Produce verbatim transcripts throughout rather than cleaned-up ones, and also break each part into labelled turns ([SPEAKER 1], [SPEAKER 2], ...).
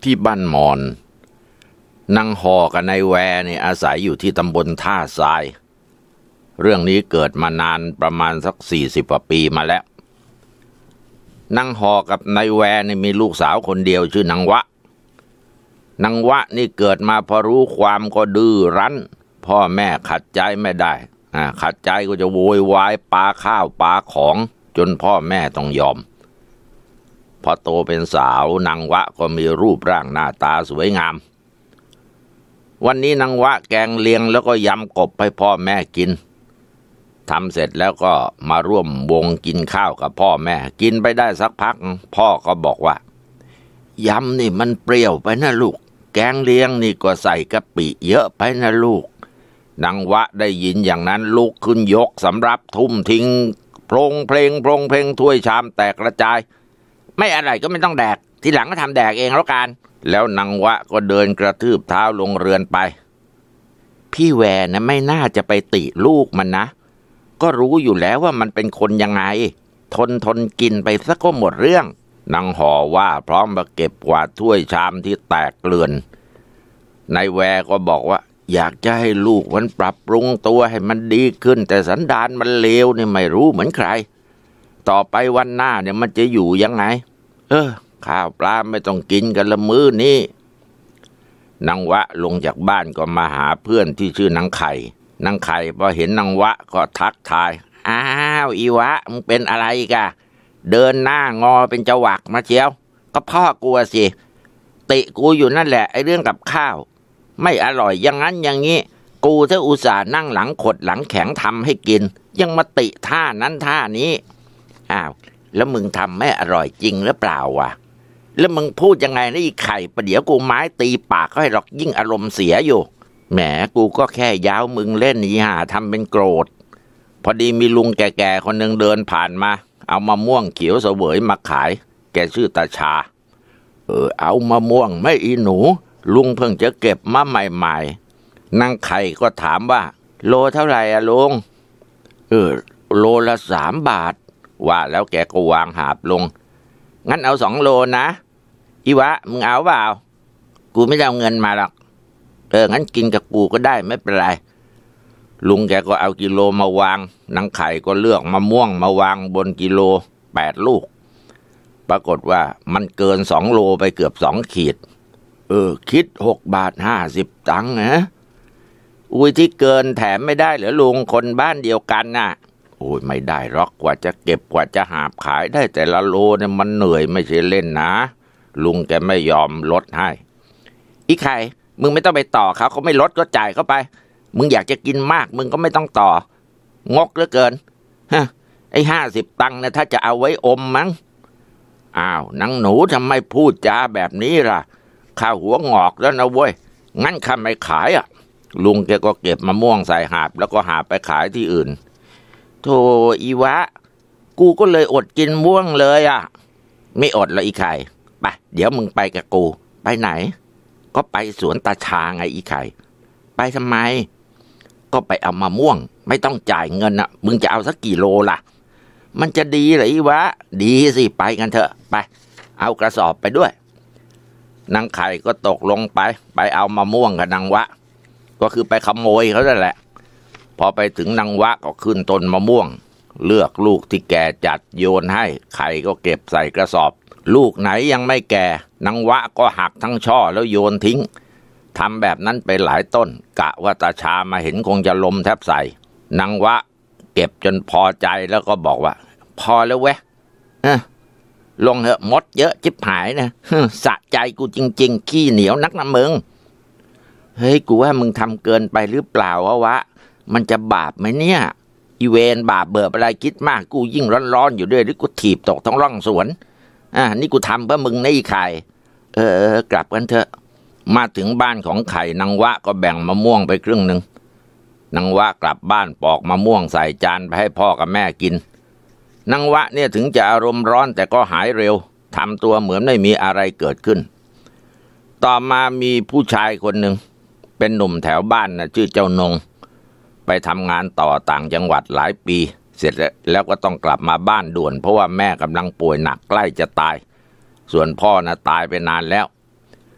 [SPEAKER 1] ที่บ้านมอนนางหอกับนายแวเนี่ยอาศัยอยู่ที่ตำบลท่าทรายเรื่องนี้เกิดมานานประมาณสักสี่สิบกว่าปีมาแล้วนางหอกับนายแวเนี่ยมีลูกสาวคนเดียวชื่อนางวะนางวะนี่เกิดมาพอรู้ความก็ดื้อรั้นพ่อแม่ขัดใจไม่ได้อ่าขัดใจก็จะโวยวายปาข้าวปาของจนพ่อแม่ต้องยอมพอโตเป็นสาวนางวะก็มีรูปร่างหน้าตาสวยงามวันนี้นางวะแกงเลียงแล้วก็ยำกบให้พ่อแม่กินทำเสร็จแล้วก็มาร่วมวงกินข้าวกับพ่อแม่กินไปได้สักพักพ่อก็บอกว่ายำนี่มันเปรี้ยวไปนะลูกแกงเลียงนี่ก็ใส่กะปิเยอะไปนะลูกนางวะได้ยินอย่างนั้นลุกขึ้นยกสำรับทุ่มทิ้งโพลงเพลงโพลงเพลงถ้วยชามแตกกระจายไม่อะไรก็ไม่ต้องแดกทีหลังก็ทำแดกเองแล้วกันแล้วนางวะก็เดินกระทืบเท้าลงเรือนไปพี่แวนะไม่น่าจะไปติลูกมันนะก็รู้อยู่แล้วว่ามันเป็นคนยังไงทนทนกินไปซะก็หมดเรื่องนางห่อว่าพร้อมมาเก็บกวาดถ้วยชามที่แตกเกลื่อนนายแวก็บอกว่าอยากจะให้ลูกมันปรับปรุงตัวให้มันดีขึ้นแต่สันดานมันเลวเนี่ยไม่รู้เหมือนใครต่อไปวันหน้าเนี่ยมันจะอยู่ยังไงเออข้าวปลาไม่ต้องกินกันละมื้อนี้นางวะลงจากบ้านก็มาหาเพื่อนที่ชื่อนางไข่นางไข่พอเห็นนางวะก็ทักทายอ้าวอีวะมึงเป็นอะไรกะเดินหน้างอเป็นจวักมาเชียวก็พ่อกลัวสิติกูอยู่นั่นแหละไอ้เรื่องกับข้าวไม่อร่อยอย่างนั้นอย่างนี้กูถ้าอุตส่าห์นั่งหลังขดหลังแข็งทำให้กินยังมาติท่านั้นท่านี้อ้าวแล้วมึงทำไม่อร่อยจริงหรือเปล่าวะแล้วมึงพูดยังไงนะอีไข่ประเดี๋ยวกูไม้ตีปากให้หรอกยิ่งอารมณ์เสียอยู่แหมกูก็แค่ย้าวมึงเล่นนี่ห่าทำเป็นโกรธพอดีมีลุงแก่ๆคนหนึ่งเดินผ่านมาเอามะม่วงเขียวเสวยมาขายแกชื่อตาชาเออเอามะม่วงไม่อีหนูลุงเพิ่งจะเก็บมาใหม่ๆนางไข่ก็ถามว่าโลเท่าไหร่อะลุงเออโลละสามบาทว่าแล้วแกก็วางหาบลงงั้นเอาสองโลนะอีวะมึงเอาเปล่ากูไม่ได้เอาเงินมาหรอกเอองั้นกินกับกูก็ได้ไม่เป็นไรลุงแกก็เอากิโลมาวางนางไข่ก็เลือกมะม่วงมาวางบนกิโลแปดลูกปรากฏว่ามันเกินสองโลไปเกือบสองขีดเออคิดหกบาทห้าสิบตังค์นะอุ้ยที่เกินแถมไม่ได้เหรอลุงคนบ้านเดียวกันน่ะโอ้ยไม่ได้หรอกกว่าจะเก็บกว่าจะหาบขายได้แต่ละโลเนี่ยมันเหนื่อยไม่ใช่เล่นนะลุงแกไม่ยอมลดให้อีไข่มึงไม่ต้องไปต่อเขาเขาไม่ลดก็จ่ายเข้าไปมึงอยากจะกินมากมึงก็ไม่ต้องต่องกเหลือเกินฮะไอ้ห้าสิบตังค์เนี่ยถ้าจะเอาไว้อมมั้งอ้าวนางหนูทำไมพูดจาแบบนี้ล่ะข้าหัวงอกแล้วนะเว้ยงั้นข้าไม่ขายอ่ะลุงแกก็เก็บมะม่วงใส่หาบแล้วก็หาไปขายที่อื่นโธ่อีวะกูก็เลยอดกินม่วงเลยอ่ะไม่อดแล้วอีไข่ไปเดี๋ยวมึงไปกับกูไปไหนก็ไปสวนตาชาไงอีไข่ไปทำไมก็ไปเอามะม่วงไม่ต้องจ่ายเงินอ่ะมึงจะเอาสักกี่โลล่ะมันจะดีเหรออีวะดีสิไปกันเถอะไปเอากระสอบไปด้วยนางไข่ก็ตกลงไปไปเอามะม่วงกับนางวะก็คือไปขโมยเขานั่นแหละพอไปถึงนางวะก็ขึ้นต้นมะม่วงเลือกลูกที่แก่จัดโยนให้ไข่ก็เก็บใส่กระสอบลูกไหนยังไม่แก่นางวะก็หักทั้งช่อแล้วโยนทิ้งทำแบบนั้นไปหลายต้นกะว่าตาชามาเห็นคงจะลมแทบใส่นางวะเก็บจนพอใจแล้วก็บอกว่าพอแล้วเว้ยลงเหอะมดเยอะจิบหายนะสะใจกูจริงๆขี้เหนียวนักนะมึงเฮ้ยกูว่ามึงทำเกินไปหรือเปล่าวะวะมันจะบาปไหมเนี่ยอีเวนบาปเบิบอะไรคิดมากกูยิ่งร้อนๆอยู่ด้วยหรือกูถีบตกท้องร่องสวนอ่านี่กูทำเพื่อมึงนะอีไข่เออกลับกันเถอะมาถึงบ้านของไข่นางวะก็แบ่งมะม่วงไปครึ่งหนึ่งนางวะกลับบ้านปอกมะม่วงใส่จานไปให้พ่อกับแม่กินนางวะเนี่ยถึงจะอารมณ์ร้อนแต่ก็หายเร็วทำตัวเหมือนไม่มีอะไรเกิดขึ้นต่อมามีผู้ชายคนหนึ่งเป็นหนุ่มแถวบ้านนะชื่อเจ้านงไปทำงานต่อต่างจังหวัดหลายปีเสร็จแล้วก็ต้องกลับมาบ้านด่วนเพราะว่าแม่กำลังป่วยหนักใกล้จะตายส่วนพ่อนะตายไปนานแล้ว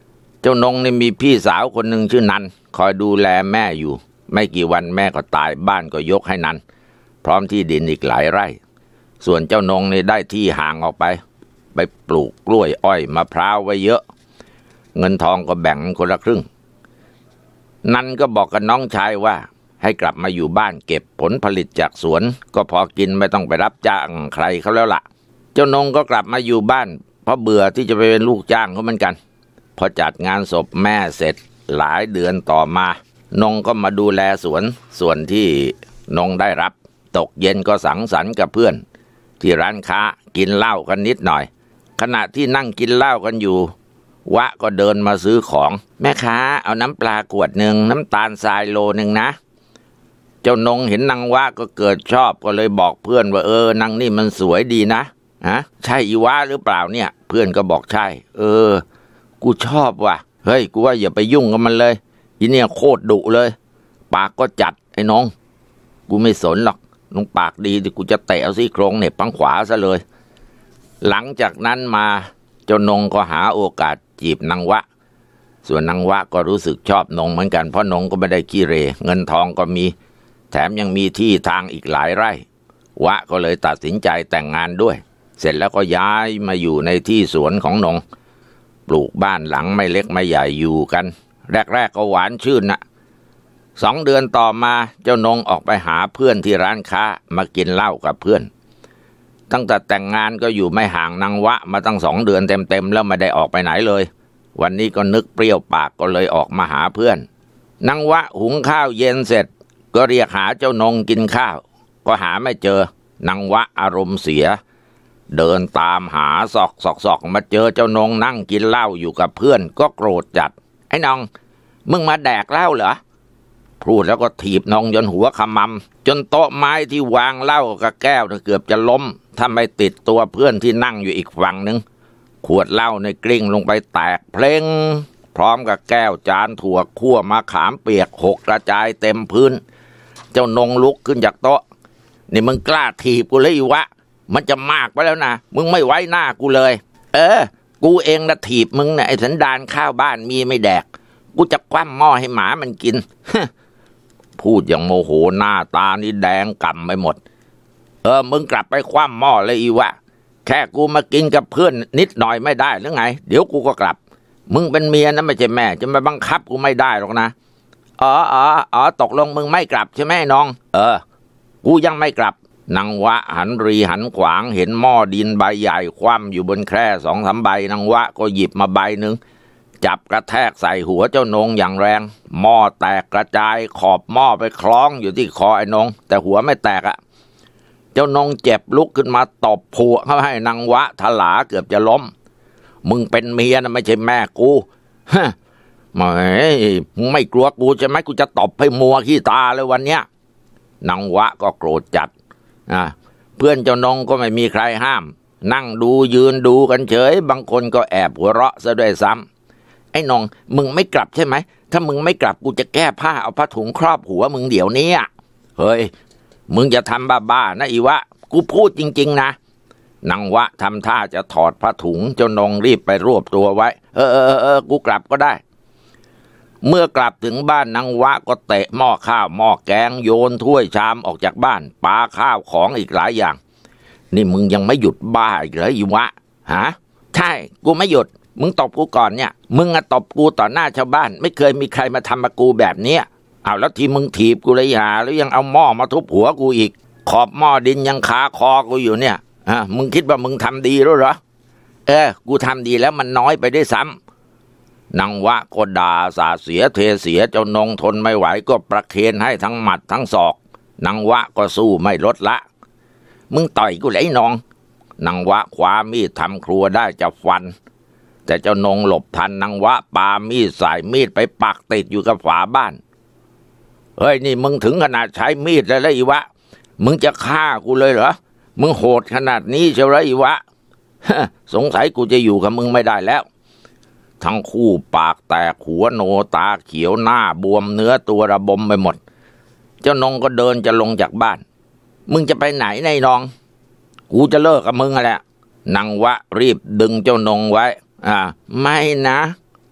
[SPEAKER 1] เจ้านงนี่มีพี่สาวคนหนึ่งชื่อนันคอยดูแลแม่อยู่ไม่กี่วันแม่ก็ตายบ้านก็ยกให้นันพร้อมที่ดินอีกหลายไร่ส่วนเจ้านงนี่ได้ที่ห่างออกไปไปปลูกกล้วยอ้อยมะพร้าวไว้เยอะเงินทองก็แบ่งคนละครึ่งนันก็บอกกับน้องชายว่าให้กลับมาอยู่บ้านเก็บผลผลิตจากสวนก็พอกินไม่ต้องไปรับจ้างใครเขาแล้วล่ะเจ้านงก็กลับมาอยู่บ้านเพราะเบื่อที่จะไปเป็นลูกจ้างเขาเหมือนกันพอจัดงานศพแม่เสร็จหลายเดือนต่อมานงก็มาดูแลสวนส่วนที่นงได้รับตกเย็นก็สังสรรค์กับเพื่อนที่ร้านค้ากินเหล้ากันนิดหน่อยขณะที่นั่งกินเหล้ากันอยู่วะก็เดินมาซื้อของแม่ค้าเอาน้ำปลาขวดหนึ่งน้ำตาลทรายโลหนึ่งนะเจ้านงเห็นนางวะก็เกิดชอบก็เลยบอกเพื่อนว่าเออนางนี่มันสวยดีนะฮะใช่อีวะหรือเปล่าเนี่ยเพื่อนก็บอกใช่เออกูชอบว่ะเฮ้ยกูว่าอย่าไปยุ่งกับมันเลยอีเนี่ยโคตรดุเลยปากก็จัดไอ้น้องกูไม่สนหรอกน้องปากดีแต่กูจะเตะเอาซี่โครงเหน็บพังขวาซะเลยหลังจากนั้นมาเจ้านงก็หาโอกาสจีบนางวะส่วนนางวะก็รู้สึกชอบนงเหมือนกันเพราะนงก็ไม่ได้ขี้เรเงินทองก็มีแถมยังมีที่ทางอีกหลายไร่วะก็เลยตัดสินใจแต่งงานด้วยเสร็จแล้วก็ย้ายมาอยู่ในที่สวนของนงปลูกบ้านหลังไม่เล็กไม่ใหญ่อยู่กันแรกๆก็หวานชื่นนะสองเดือนต่อมาเจ้านงออกไปหาเพื่อนที่ร้านค้ามากินเหล้ากับเพื่อนตั้งแต่แต่งงานก็อยู่ไม่ห่างนางวะมาตั้งสองเดือนเต็มๆแล้วไม่ได้ออกไปไหนเลยวันนี้ก็นึกเปรี้ยวปากก็เลยออกมาหาเพื่อนนางวะหุงข้าวเย็นเสร็จก็เรียกหาเจ้านงกินข้าวก็หาไม่เจอนางวะอารมณ์เสียเดินตามหาซอกซอกซอกมาเจอเจ้านงนั่งกินเหล้าอยู่กับเพื่อนก็โกรธจัดไอ้น้องมึงมาแดกเหล้าเหรอพูดแล้วก็ถีบนงจนหัวขมำจนโต๊ะไม้ที่วางเหล้ากับแก้วเกือบจะล้มถ้าไม่ติดตัวเพื่อนที่นั่งอยู่อีกฝั่งนึงขวดเหล้าในกลิ้งลงไปแตกเพลงพร้อมกับแก้วจานถั่วคั่วมะขามเปียกหกกระจายเต็มพื้นเจ้านงลุกขึ้นจากโต๊ะนี่มึงกล้าถีบกูเลยอีวะมันจะมากไปแล้วนะมึงไม่ไว้หน้ากูเลยเออกูเองนะถีบมึงนะไอ้สันดานข้าวบ้านมีไม่แดกกูจะคว่ำหม้อให้หมามันกิน พูดอย่างโมโหหน้าตานี่แดงก่ำไปหมดเออมึงกลับไปคว่ำหม้อเลยอีวะแค่กูมากินกับเพื่อนนิดหน่อยไม่ได้หรือไงเดี๋ยวกูก็กลับมึงเป็นเมียนะไม่ใช่แม่จะมาบังคับกูไม่ได้หรอกนะอ๋ออ๋ออ๋อตกลงมึงไม่กลับใช่ไหมน้องเออกูยังไม่กลับนางวะหันรีหันขวางเห็นหม้อดินใบใหญ่คว่ำอยู่บนแคร่สองสามใบนางวะก็หยิบมาใบหนึ่งจับกระแทกใส่หัวเจ้านงอย่างแรงหม้อแตกกระจายขอบหม้อไปคล้องอยู่ที่คอไอ้นงแต่หัวไม่แตกอะเจ้านงเจ็บลุกขึ้นมาตบผัวเขาให้นางวะถลาเกือบจะล้มมึงเป็นเมียนะไม่ใช่แม่กูฮะไม่มึงไม่กลัวกูใช่ไหมกูจะตบให้มัวขี้ตาเลยวันเนี้ยนางวะก็โกรธจัดอ่ะเพื่อนเจ้านงก็ไม่มีใครห้ามนั่งดูยืนดูกันเฉยบางคนก็แอบหัวเราะซะด้วยซ้ำไอ้นงมึงไม่กลับใช่ไหมถ้ามึงไม่กลับกูจะแก้ผ้าเอาผ้าถุงครอบหัวมึงเดี๋ยวนี้เฮ้ยมึงจะทำบ้าๆนะอีวะกูพูดจริงๆนะนางวะทำท่าจะถอดผ้าถุงเจ้านงรีบไปรวบตัวไว้เออเออเออกูกลับก็ได้เมื่อกลับถึงบ้านนางวะก็เตะหม้อข้าวหม้อแกงโยนถ้วยชามออกจากบ้านปาข้าวของอีกหลายอย่างนี่มึงยังไม่หยุดบ้าอีกเหรออีวะฮะใช่กูไม่หยุดมึงตบกูก่อนเนี่ยมึงอะตบกูต่อหน้าชาวบ้านไม่เคยมีใครมาทำกับกูแบบเนี้ยเอาแล้วที่มึงถีบกูเลยหาแล้วยังเอาหม้อมาทุบหัวกูอีกขอบหม้อดินยังคาคอกูอยู่เนี่ยอ่ะมึงคิดว่ามึงทำดีแล้วเหรอเออกูทำดีแล้วมันน้อยไปได้ซ้ำนางวะก็ด่าสาเสียเทเสียเจ้านงทนไม่ไหวก็ประเคนให้ทั้งหมัดทั้งศอกนางวะก็สู้ไม่ลดละมึงต่อยกูเลยไอ้น้องนางวะคว้ามีดทำครัวได้จะฟันแต่เจ้านงหลบทันนางวะปามีดใส่มีดไปปักติดอยู่กับฝาบ้านเฮ้ยนี่มึงถึงขนาดใช้มีดแล้วละอีวะมึงจะฆ่ากูเลยเหรอมึงโหดขนาดนี้เชียวเหรออีวะสงสัยกูจะอยู่กับมึงไม่ได้แล้วทั้งคู่ปากแตกหัวโนตาเขียวหน้าบวมเนื้อตัวระบมไปหมดเจ้านงก็เดินจะลงจากบ้านมึงจะไปไหนนายน้องกูจะเลิกกับมึงแหละนางวะรีบดึงเจ้านงไว้อ่าไม่นะ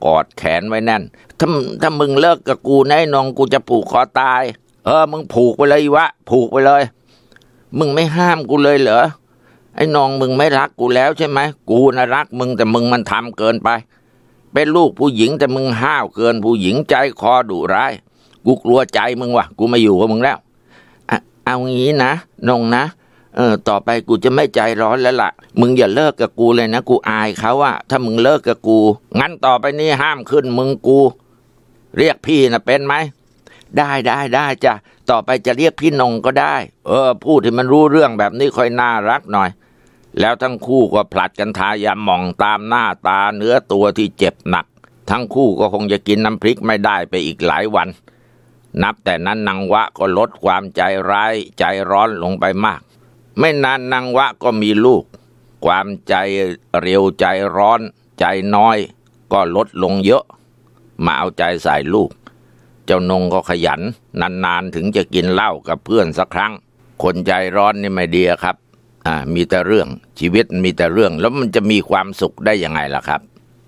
[SPEAKER 1] กอดแขนไว้แน่นถ้าถ้ามึงเลิกกับกูนะไอ้นงกูจะผูกคอตายเออมึงผูกไปเลยวะผูกไปเลยมึงไม่ห้ามกูเลยเหรอไอ้นงมึงไม่รักกูแล้วใช่ไหมกูนะรักมึงแต่มึงมันทำเกินไปเป็นลูกผู้หญิงแต่มึงห้าวเกินผู้หญิงใจคอดุร้ายกูกลัวใจมึงว่ะกูไม่อยู่กับมึงแล้วอ่ะเอางี้นะนงนะเออต่อไปกูจะไม่ใจร้อนแล้วล่ะมึงอย่าเลิกกับกูเลยนะกูอายเขาอะถ้ามึงเลิกกับกูงั้นต่อไปนี้ห้ามขึ้นมึงกูเรียกพี่นะเป็นไหมได้ได้ได้จ้ะต่อไปจะเรียกพี่นงก็ได้เออพูดให้มันรู้เรื่องแบบนี้ค่อยน่ารักหน่อยแล้วทั้งคู่ก็ผลัดกันทายาหม่องตามหน้าตาเนื้อตัวที่เจ็บหนักทั้งคู่ก็คงจะกินน้ำพริกไม่ได้ไปอีกหลายวันนับแต่นั้นนางวะก็ลดความใจร้ายใจร้อนลงไปมากไม่นานนางวะก็มีลูกความใจเร็วใจร้อนใจน้อยก็ลดลงเยอะมาเอาใจใส่ลูกเจ้านงก็ขยันนานๆถึงจะกินเหล้ากับเพื่อนสักครั้งคนใจร้อนนี่ไม่ดีครับอ่ามีแต่เรื่องชีวิตมีแต่เรื่องแล้วมันจะมีความสุขได้ยังไงล่ะครับ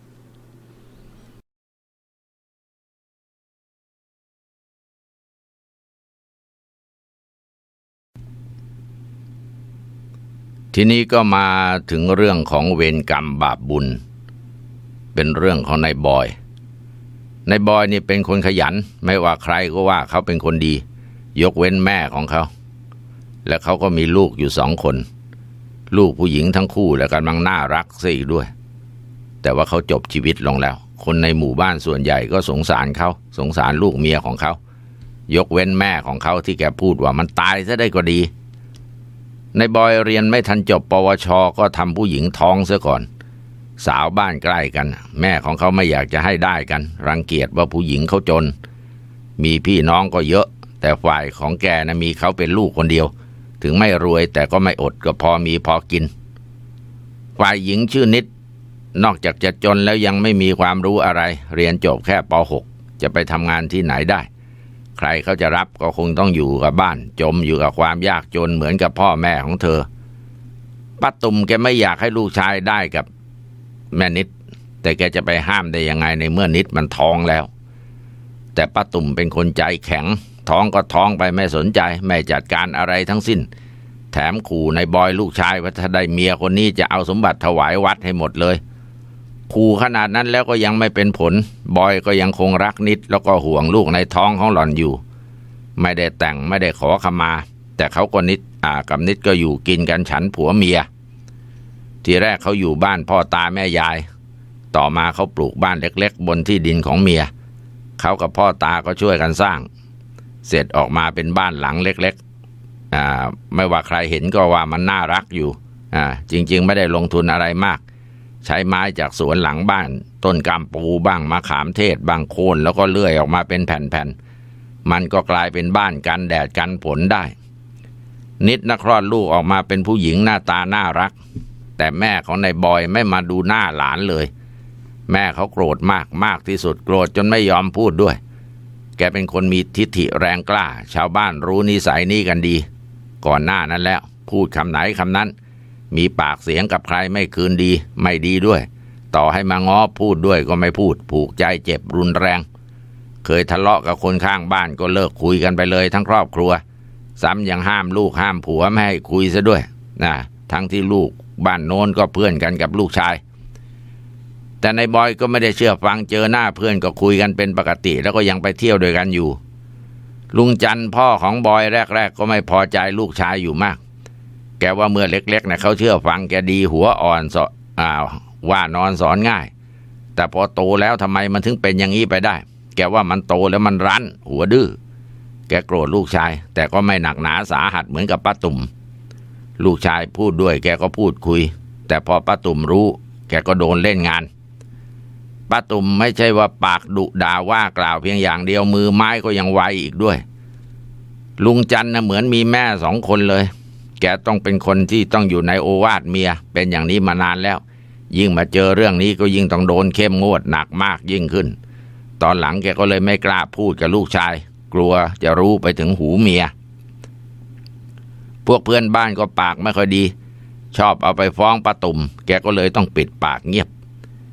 [SPEAKER 1] ทีนี้ก็มาถึงเรื่องของเวรกรรมบาปบุญเป็นเรื่องของนายบอยนายบอยนี่เป็นคนขยันไม่ว่าใครก็ว่าเขาเป็นคนดียกเว้นแม่ของเขาและเขาก็มีลูกอยู่สองคนลูกผู้หญิงทั้งคู่และกำลังน่ารักซะอีกด้วยแต่ว่าเขาจบชีวิตลงแล้วคนในหมู่บ้านส่วนใหญ่ก็สงสารเขาสงสารลูกเมียของเขายกเว้นแม่ของเขาที่แกพูดว่ามันตายซะได้ก็ดีนายบอยเรียนไม่ทันจบปวชก็ทำผู้หญิงท้องซะก่อนสาวบ้านใกล้กันแม่ของเขาไม่อยากจะให้ได้กันรังเกียจว่าผู้หญิงเขาจนมีพี่น้องก็เยอะแต่ฝ่ายของแกนะมีเขาเป็นลูกคนเดียวถึงไม่รวยแต่ก็ไม่อดก็พอมีพอกินฝ่ายหญิงชื่อนิดนอกจากจะจนแล้วยังไม่มีความรู้อะไรเรียนจบแค่ป หก จะไปทำงานที่ไหนได้ใครเขาจะรับก็คงต้องอยู่กับบ้านจมอยู่กับความยากจนเหมือนกับพ่อแม่ของเธอป้าตุ่มแกไม่อยากให้ลูกชายได้กับแม่นิดแต่แกจะไปห้ามได้ยังไงในเมื่อนิดมันท้องแล้วแต่ป้าตุ่มเป็นคนใจแข็งท้องก็ท้องไปไม่สนใจไม่จัดการอะไรทั้งสิ้นแถมขู่ในบอยลูกชายว่าถ้าได้เมียคนนี้จะเอาสมบัติถวายวัดให้หมดเลยขู่ขนาดนั้นแล้วก็ยังไม่เป็นผลบอยก็ยังคงรักนิดแล้วก็ห่วงลูกในท้องของหล่อนอยู่ไม่ได้แต่งไม่ได้ขอขมาแต่เขาก็นิดอ่ากับนิดก็อยู่กินกันฉันผัวเมียทีแรกเขาอยู่บ้านพ่อตาแม่ยายต่อมาเขาปลูกบ้านเล็กๆบนที่ดินของเมียเขากับพ่อตาก็ช่วยกันสร้างเสร็จออกมาเป็นบ้านหลังเล็กๆอ่าไม่ว่าใครเห็นก็ว่ามันน่ารักอยู่อ่าจริงๆไม่ได้ลงทุนอะไรมากใช้ไม้จากสวนหลังบ้านต้นกำปูบ้างมะขามเทศบางโคนแล้วก็เลื่อยออกมาเป็นแผ่นๆมันก็กลายเป็นบ้านกันแดดกันฝนได้นิดนักคลอดลูกออกมาเป็นผู้หญิงหน้าตาน่ารักแต่แม่ของนายบอยไม่มาดูหน้าหลานเลยแม่เขาโกรธมากมากที่สุดโกรธจนไม่ยอมพูดด้วยแกเป็นคนมีทิฐิแรงกล้าชาวบ้านรู้นิสัยนี้กันดีก่อนหน้านั้นแล้วพูดคำไหนคำนั้นมีปากเสียงกับใครไม่คืนดีไม่ดีด้วยต่อให้มาง้อพูดด้วยก็ไม่พูดผูกใจเจ็บรุนแรงเคยทะเลาะกับคนข้างบ้านก็เลิกคุยกันไปเลยทั้งครอบครัวซ้ำยังห้ามลูกห้ามผัวไม่ให้คุยซะด้วยนะทั้งที่ลูกบ้านโน้นก็เพื่อนกันกับลูกชายแต่นายบอยก็ไม่ได้เชื่อฟังเจอหน้าเพื่อนก็คุยกันเป็นปกติแล้วก็ยังไปเที่ยวด้วยกันอยู่ลุงจันพ่อของบอยแรกๆก็ไม่พอใจลูกชายอยู่มากแกว่าเมื่อเล็กๆนะเขาเชื่อฟังแกดีหัวอ่อนสอ่าว่านอนสอนง่ายแต่พอโตแล้วทำไมมันถึงเป็นอย่างนี้ไปได้แกว่ามันโตแล้วมันรั้นหัวดื้อแกโกรธลูกชายแต่ก็ไม่หนักหนาสาหัสเหมือนกับป้าตุ่มลูกชายพูดด้วยแกก็พูดคุยแต่พอป้าตุ่มรู้แกก็โดนเล่นงานป้าตุ่มไม่ใช่ว่าปากดุด่าว่ากล่าวเพียงอย่างเดียวมือไม้ก็ยังไวอีกด้วยลุงจันนะเหมือนมีแม่สองคนเลยแกต้องเป็นคนที่ต้องอยู่ในโอวาทเมียเป็นอย่างนี้มานานแล้วยิ่งมาเจอเรื่องนี้ก็ยิ่งต้องโดนเข้มงวดหนักมากยิ่งขึ้นตอนหลังแกก็เลยไม่กล้าพูดกับลูกชายกลัวจะรู้ไปถึงหูเมียพวกเพื่อนบ้านก็ปากไม่ค่อยดีชอบเอาไปฟ้องป้าตุ่มแกก็เลยต้องปิดปากเงียบแ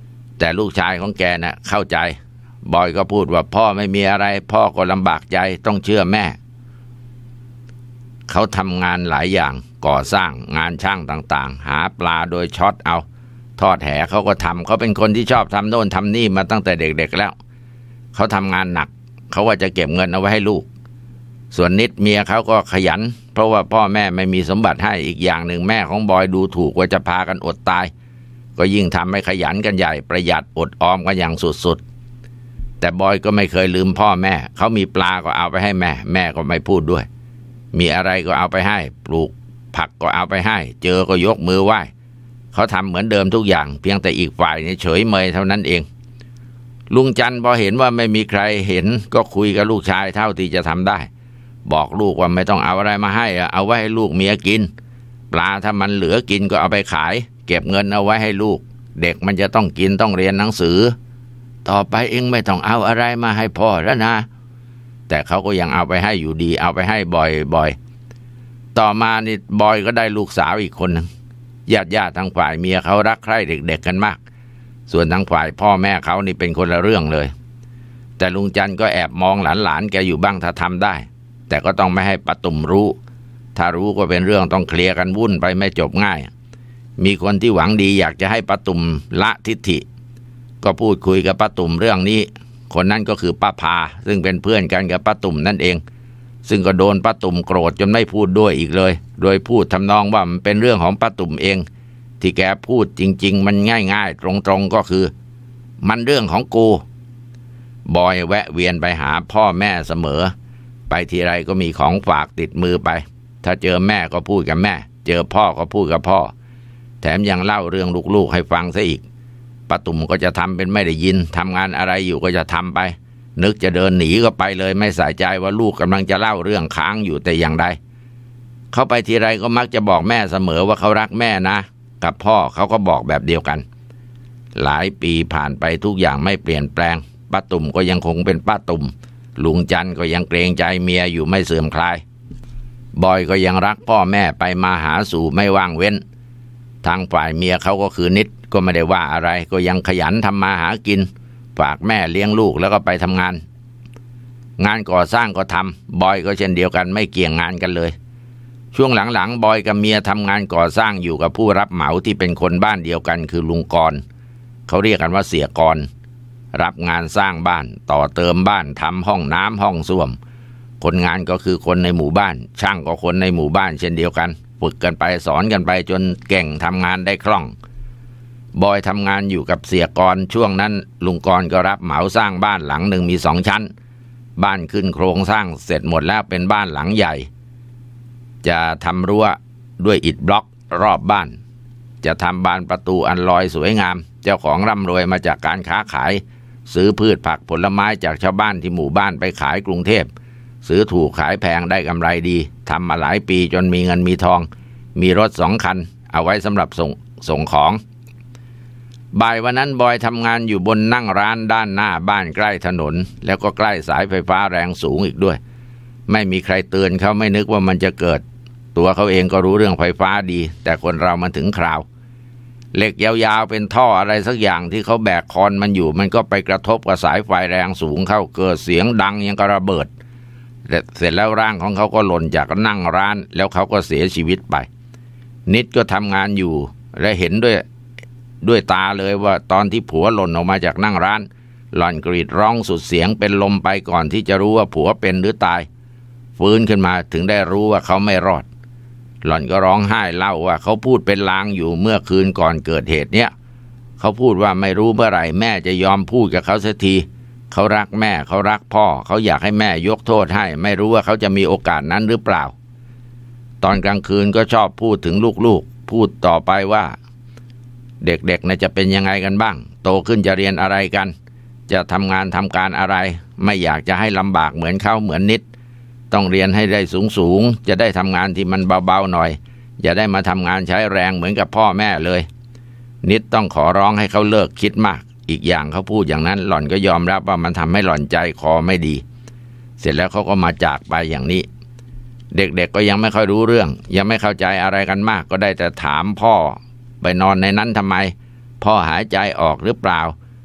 [SPEAKER 1] แต่ลูกชายของแกน่ะเข้าใจบอยก็พูดว่าพ่อไม่มีอะไรพ่อก็ลำบากใจต้องเชื่อแม่เขาทำงานหลายอย่างก่อสร้างงานช่างต่างๆหาปลาโดยช็อตเอาทอดแหเขาก็ทำเขาเป็นคนที่ชอบทำโน่นทำนี่มาตั้งแต่เด็กๆแล้วเขาทำงานหนักเขาว่าจะเก็บเงินเอาไว้ให้ลูกส่วนนิดเมียเขาก็ขยันเพราะว่าพ่อแม่ไม่มีสมบัติให้อีกอย่างหนึ่งแม่ของบอยดูถูกว่าจะพากันอดตายก็ยิ่งทำให้ขยันกันใหญ่ประหยัดอดออมกันอย่างสุดๆแต่บอยก็ไม่เคยลืมพ่อแม่เขามีปลาก็เอาไปให้แม่แม่ก็ไม่พูดด้วยมีอะไรก็เอาไปให้ปลูกผักก็เอาไปให้เจอก็ยกมือไหว้เขาทำเหมือนเดิมทุกอย่างเพียงแต่อีกฝ่ายนี่เฉยเมยเท่านั้นเองลุงจันทร์พอเห็นว่าไม่มีใครเห็นก็คุยกับลูกชายเท่าที่จะทำได้บอกลูกว่าไม่ต้องเอาอะไรมาให้เอาไว้ให้ลูกเมียกินปลาถ้ามันเหลือกินก็เอาไปขายเก็บเงินเอาไว้ให้ลูกเด็กมันจะต้องกินต้องเรียนหนังสือต่อไปเองไม่ต้องเอาอะไรมาให้พ่อแล้วนะแต่เขาก็ยังเอาไปให้อยู่ดีเอาไปให้บ่อยๆต่อมานี่บอยก็ได้ลูกสาวอีกคนหนึ่งญาติญาติทางฝ่ายเมียเขารักใคร่เด็กๆกันมากส่วนทางฝ่ายพ่อแม่เขานี่เป็นคนละเรื่องเลยแต่ลุงจันทร์ก็แอบมองหลานๆแกอยู่บ้างถ้าทำได้แต่ก็ต้องไม่ให้ป้าตุ่มรู้ถ้ารู้ก็เป็นเรื่องต้องเคลียร์กันวุ่นไปไม่จบง่ายมีคนที่หวังดีอยากจะให้ป้าตุ่มละทิฐิก็พูดคุยกับป้าตุ่มเรื่องนี้คนนั้นก็คือป้าพาซึ่งเป็นเพื่อนกันกับป้าตุ่มนั่นเองซึ่งก็โดนป้าตุ่มโกรธจนไม่พูดด้วยอีกเลยโดยพูดทำนองว่ามันเป็นเรื่องของป้าตุ่มเองที่แกพูดจริงๆมันง่ายๆตรงๆก็คือมันเรื่องของกูบอยแวะเวียนไปหาพ่อแม่เสมอไปทีไรก็มีของฝากติดมือไปถ้าเจอแม่ก็พูดกับแม่เจอพ่อก็พูดกับพ่อแถมยังเล่าเรื่องลูกๆให้ฟังซะอีกป้าตุ่มก็จะทำเป็นไม่ได้ยินทำงานอะไรอยู่ก็จะทำไปนึกจะเดินหนีก็ไปเลยไม่ใส่ใจว่าลูกกำลังจะเล่าเรื่องค้างอยู่แต่อย่างใดเขาไปทีไรก็มักจะบอกแม่เสมอว่าเขารักแม่นะกับพ่อเขาก็บอกแบบเดียวกันหลายปีผ่านไปทุกอย่างไม่เปลี่ยนแปลงป้าตุ่มก็ยังคงเป็นป้าตุ่มลุงจันทร์ก็ยังเกรงใจเมียอยู่ไม่เสื่อมคลายบอยก็ยังรักพ่อแม่ไปมาหาสู่ไม่ว่างเว้นทางฝ่ายเมียเขาก็คือนิดก็ไม่ได้ว่าอะไรก็ยังขยันทำมาหากินฝากแม่เลี้ยงลูกแล้วก็ไปทำงานงานก่อสร้างก็ทำบอยก็เช่นเดียวกันไม่เกี่ยงงานกันเลยช่วงหลังๆบอยกับเมียทำงานก่อสร้างอยู่กับผู้รับเหมาที่เป็นคนบ้านเดียวกันคือลุงกรเขาเรียกกันว่าเสียกรรับงานสร้างบ้านต่อเติมบ้านทำห้องน้ำห้องส้วมคนงานก็คือคนในหมู่บ้านช่างก็คนในหมู่บ้านเช่นเดียวกันฝึกกันไปสอนกันไปจนเก่งทำงานได้คล่องบอยทำงานอยู่กับเสียกรช่วงนั้นลุงกรก็รับเหมาสร้างบ้านหลังหนึ่งมีสองชั้นบ้านขึ้นโครงสร้างเสร็จหมดแล้วเป็นบ้านหลังใหญ่จะทำรั้วด้วยอิฐบล็อกรอบบ้านจะทำบานประตูอันลอยสวยงามเจ้าของร่ำรวยมาจากการค้าขายซื้อพืชผักผลไม้จากชาวบ้านที่หมู่บ้านไปขายกรุงเทพซื้อถูกขายแพงได้กำไรดีทำมาหลายปีจนมีเงินมีทองมีรถสองคันเอาไว้สำหรับส่งส่งของบ่ายวันนั้นบอยทำงานอยู่บนนั่งร้านด้านหน้าบ้านใกล้ถนนแล้วก็ใกล้สายไฟฟ้าแรงสูงอีกด้วยไม่มีใครเตือนเขาไม่นึกว่ามันจะเกิดตัวเขาเองก็รู้เรื่องไฟฟ้าดีแต่คนเรามันถึงคราวเหล็กยาวๆเป็นท่ออะไรสักอย่างที่เขาแบกคอนมันอยู่มันก็ไปกระทบกับสายไฟแรงสูงเข้าเกิดเสียงดังยังกระเบิดเสร็จแล้วร่างของเขาก็หล่นจากนั่งร้านแล้วเขาก็เสียชีวิตไปนิดก็ทำงานอยู่และเห็นด้วยด้วยตาเลยว่าตอนที่ผัวหล่นออกมาจากนั่งร้านหล่อนกรีดร้องสุดเสียงเป็นลมไปก่อนที่จะรู้ว่าผัวเป็นหรือตายฟื้นขึ้นมาถึงได้รู้ว่าเขาไม่รอดหล่อนก็ร้องไห้เล่าว่าเขาพูดเป็นลางอยู่เมื่อคืนก่อนเกิดเหตุเนี้ยเขาพูดว่าไม่รู้เมื่อไหร่แม่จะยอมพูดกับเขาสักทีเขารักแม่เขารักพ่อเขาอยากให้แม่ยกโทษให้ไม่รู้ว่าเขาจะมีโอกาสนั้นหรือเปล่าตอนกลางคืนก็ชอบพูดถึงลูกๆพูดต่อไปว่าเด็กๆน่ะจะเป็นยังไงกันบ้างโตขึ้นจะเรียนอะไรกันจะทำงานทำการอะไรไม่อยากจะให้ลำบากเหมือนเขาเหมือนนิดต้องเรียนให้ได้สูงๆจะได้ทำงานที่มันเบาๆหน่อยอย่าได้มาทำงานใช้แรงเหมือนกับพ่อแม่เลยนิดต้องขอร้องให้เขาเลิกคิดมากอีกอย่างเขาพูดอย่างนั้นหล่อนก็ยอมรับว่ามันทำให้หล่อนใจคอไม่ดีเสร็จแล้วเขาก็มาจากไปอย่างนี้เด็กๆก็ยังไม่ค่อยรู้เรื่องยังไม่เข้าใจอะไรกันมากก็ได้แต่ถามพ่อไปนอนในนั้นทำไมพ่อหายใจออกหรือเปล่า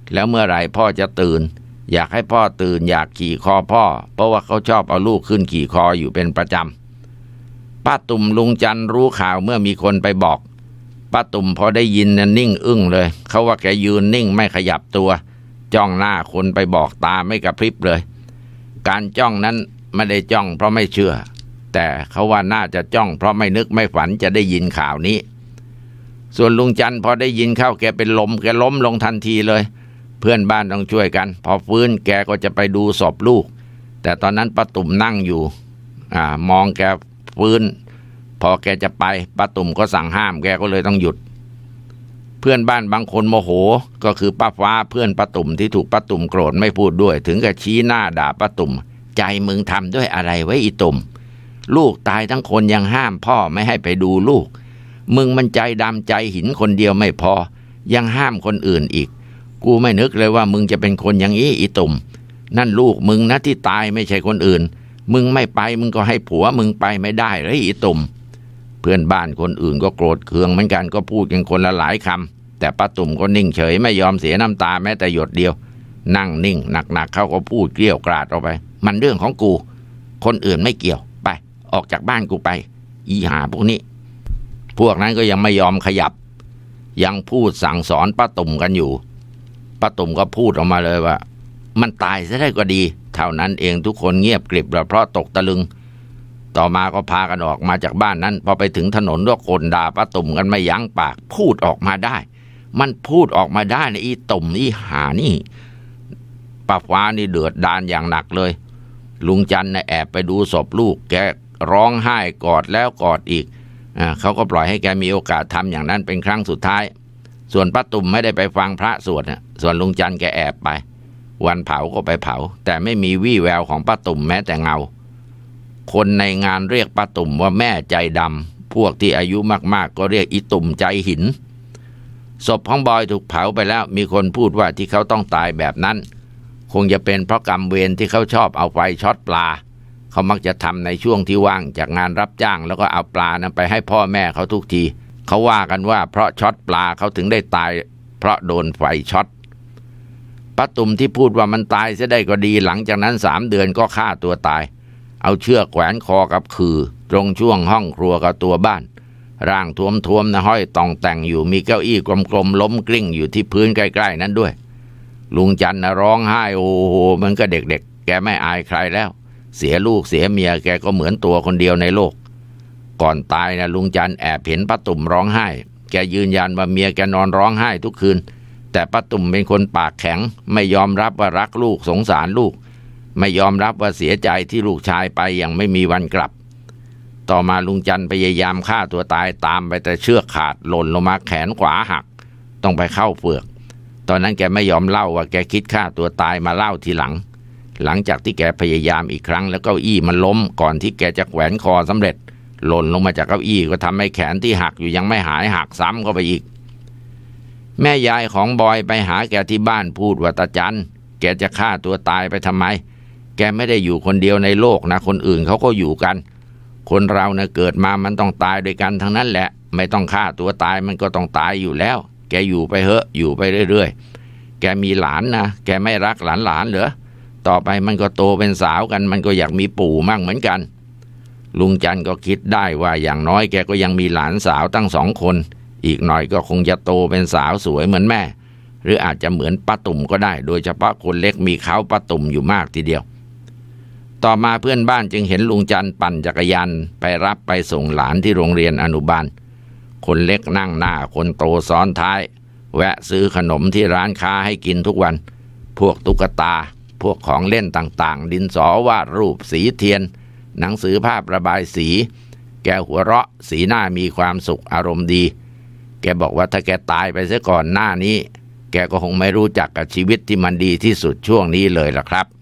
[SPEAKER 1] แล้วเมื่อไหร่พ่อจะตื่นอยากให้พ่อตื่นอยากขี่คอพ่อเพราะว่าเขาชอบเอาลูกขึ้นขี่คออยู่เป็นประจำป้าตุ่มลุงจันทร์รู้ข่าวเมื่อมีคนไปบอกป้าตุ่มพอได้ยินน่ะนิ่งอึ้งเลยเขาว่าแกยืนนิ่งไม่ขยับตัวจ้องหน้าคนไปบอกตาไม่กระพริบเลยการจ้องนั้นไม่ได้จ้องเพราะไม่เชื่อแต่เขาว่าน่าจะจ้องเพราะไม่นึกไม่ฝันจะได้ยินข่าวนี้ส่วนลุงจันทร์พอได้ยินเข้าแกเป็นลมแกล้มลงทันทีเลยเพื่อนบ้านต้องช่วยกันพอฟื้นแกก็จะไปดูศพลูกแต่ตอนนั้นป้าตุ่มนั่งอยู่อ่ามองแกฟื้นพอแกจะไปป้าตุ่มก็สั่งห้ามแกก็เลยต้องหยุดเพื่อนบ้านบางคนโมโหก็คือป้าฟ้าเพื่อนป้าตุ่มที่ถูกป้าตุ่มโกรธไม่พูดด้วยถึงกับชี้หน้าด่าป้าตุ่มใจมึงทำด้วยอะไรไว้อีตุ่มลูกตายทั้งคนยังห้ามพ่อไม่ให้ไปดูลูกมึงมันใจดำใจหินคนเดียวไม่พอยังห้ามคนอื่นอีกกูไม่นึกเลยว่ามึงจะเป็นคนอย่างนี้อีตุ่มนั่นลูกมึงนะที่ตายไม่ใช่คนอื่นมึงไม่ไปมึงก็ให้ผัวมึงไปไม่ได้เลยอีตุ่มเพื่อนบ้านคนอื่นก็โกรธเคืองเหมือนกันก็พูดกันคนละหลายคำแต่ป้าตุ่มก็นิ่งเฉยไม่ยอมเสียน้ำตาแม้แต่หยดเดียวนั่งนิ่งหนักๆเขาก็พูดเกลี้ยวกราดออกไปมันเรื่องของกูคนอื่นไม่เกี่ยวไปออกจากบ้านกูไปอีหาพวกนี้พวกนั้นก็ยังไม่ยอมขยับยังพูดสั่งสอนป้าตุ่มกันอยู่ป้าตุ่มก็พูดออกมาเลยว่ามันตายซะได้ก็ดีเท่านั้นเองทุกคนเงียบกริบเพราะตกตะลึงต่อมาก็พากันออกมาจากบ้านนั้นพอไปถึงถนนก็คนด่าป้าตุ่มกันไม่ยั้งปากพูดออกมาได้มันพูดออกมาได้นะอีตุ่มอีหานี่ป้าฟ้านี่เดือดดาลอย่างหนักเลยลุงจันทร์น่ะแอบไปดูศพลูกแกร้องไห้กอดแล้วกอดอีกอ่าเขาก็ปล่อยให้แกมีโอกาสทำอย่างนั้นเป็นครั้งสุดท้ายส่วนป้าตุ่มไม่ได้ไปฟังพระสวดน่ะส่วนลุงจันทร์แกแอบไปวันเผาก็ไปเผาแต่ไม่มีวี่แววของป้าตุ่มแม้แต่เงาคนในงานเรียกป้าตุ่มว่าแม่ใจดำพวกที่อายุมากๆก็เรียกอีตุ่มใจหินศพของบอยถูกเผาไปแล้วมีคนพูดว่าที่เขาต้องตายแบบนั้นคงจะเป็นเพราะกรรมเวรที่เขาชอบเอาไฟช็อตปลาเขามักจะทำในช่วงที่ว่างจากงานรับจ้างแล้วก็เอาปลานั้นไปให้พ่อแม่เขาทุกทีเขาว่ากันว่าเพราะช็อตปลาเขาถึงได้ตายเพราะโดนไฟช็อตป้าตุ่มที่พูดว่ามันตายเสียได้ก็ดีหลังจากนั้นสามเดือนก็ฆ่าตัวตายเอาเชือกแขวนคอกับคือตรงช่วงห้องครัวกับตัวบ้านร่างท้วมๆนะห้อยตองแต่งอยู่มีเก้าอี้กลมๆล้มกลิ้งอยู่ที่พื้นใกล้ๆนั้นด้วยลุงจันทร์นะร้องไห้โอ้โหมันก็เด็กๆแกไม่อายใครแล้วเสียลูกเสียเมียแกก็เหมือนตัวคนเดียวในโลกก่อนตายนะลุงจันทร์แอบเห็นป้าตุ่มร้องไห้แกยืนยันว่าเมียแกนอนร้องไห้ทุกคืนแต่ป้าตุ่มเป็นคนปากแข็งไม่ยอมรับว่ารักลูกสงสารลูกไม่ยอมรับว่าเสียใจที่ลูกชายไปอย่างไม่มีวันกลับต่อมาลุงจันทร์พยายามฆ่าตัวตายตามไปแต่เชือกขาดหล่นลงมาแขนขวาหักต้องไปเข้าเฝือกตอนนั้นแกไม่ยอมเล่าว่าแกคิดฆ่าตัวตายมาเล่าทีหลังหลังจากที่แกพยายามอีกครั้งแล้วเก้าอี้มันล้มก่อนที่แกจะแขวนคอสำเร็จหล่นลงมาจากเก้าอี้ก็ทำให้แขนที่หักอยู่ยังไม่หายหักซ้ำเข้าไปอีกแม่ยายของบอยไปหาแกที่บ้านพูดว่าตาจันแกจะฆ่าตัวตายไปทำไมแกไม่ได้อยู่คนเดียวในโลกนะคนอื่นเขาก็อยู่กันคนเราเนี่ยเกิดมามันต้องตายด้วยกันทั้งนั้นแหละไม่ต้องฆ่าตัวตายมันก็ต้องตายอยู่แล้วแกอยู่ไปเถอะอยู่ไปเรื่อยๆแกมีหลานนะแกไม่รักหลานๆเหรอต่อไปมันก็โตเป็นสาวกันมันก็อยากมีปู่มั่งเหมือนกันลุงจันทร์ก็คิดได้ว่าอย่างน้อยแกก็ยังมีหลานสาวตั้งสองคนอีกหน่อยก็คงจะโตเป็นสาวสวยเหมือนแม่หรืออาจจะเหมือนป้าตุ่มก็ได้โดยเฉพาะคนเล็กมีเขาป้าตุ่มอยู่มากทีเดียวต่อมาเพื่อนบ้านจึงเห็นลุงจันทร์ปั่นจักรยานไปรับไปส่งหลานที่โรงเรียนอนุบาลคนเล็กนั่งหน้าคนโตซ้อนท้ายแวะซื้อขนมที่ร้านค้าให้กินทุกวันพวกตุ๊กตาพวกของเล่นต่างๆดินสอวาดรูปสีเทียนหนังสือภาพระบายสีแกหัวเราะสีหน้ามีความสุขอารมณ์ดีแกบอกว่าถ้าแกตายไปซะก่อนหน้านี้แกก็คงไม่รู้จักกับชีวิตที่มันดีที่สุดช่วงนี้เลยล่ะครับ